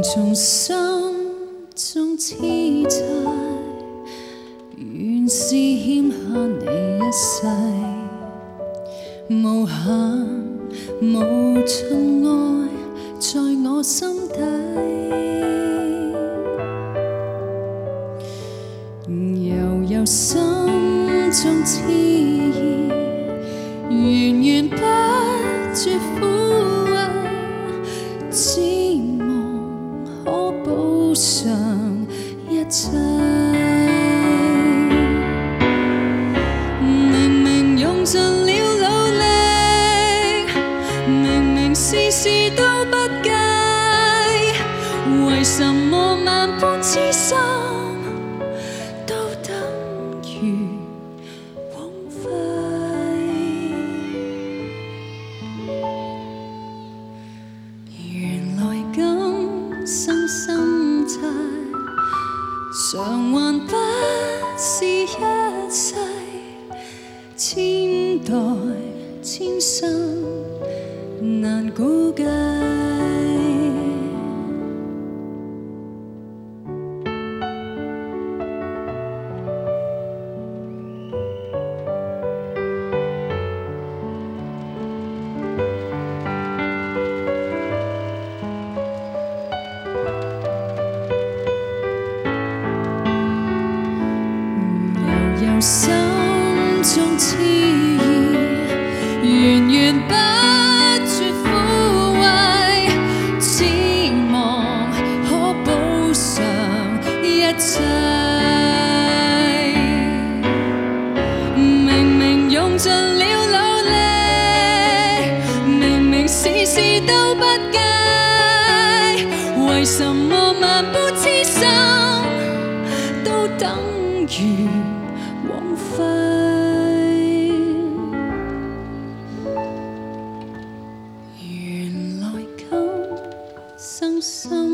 從心中痴債，原是欠下你一世，無限無盡愛在我心底，悠悠心中痴意，源源不絕枯萎，只望可補償一切。明明用盡了努力，明明事事都不計，為什麼萬般痴心都等於枉費？原來今生心債，償還不是一世，千代千生難估計。由心中痴意，源源不絕枯萎，只望可補償一切。明明用盡了努力，明明事事都不計，為什麼萬般痴心都等於枉費？原來今生心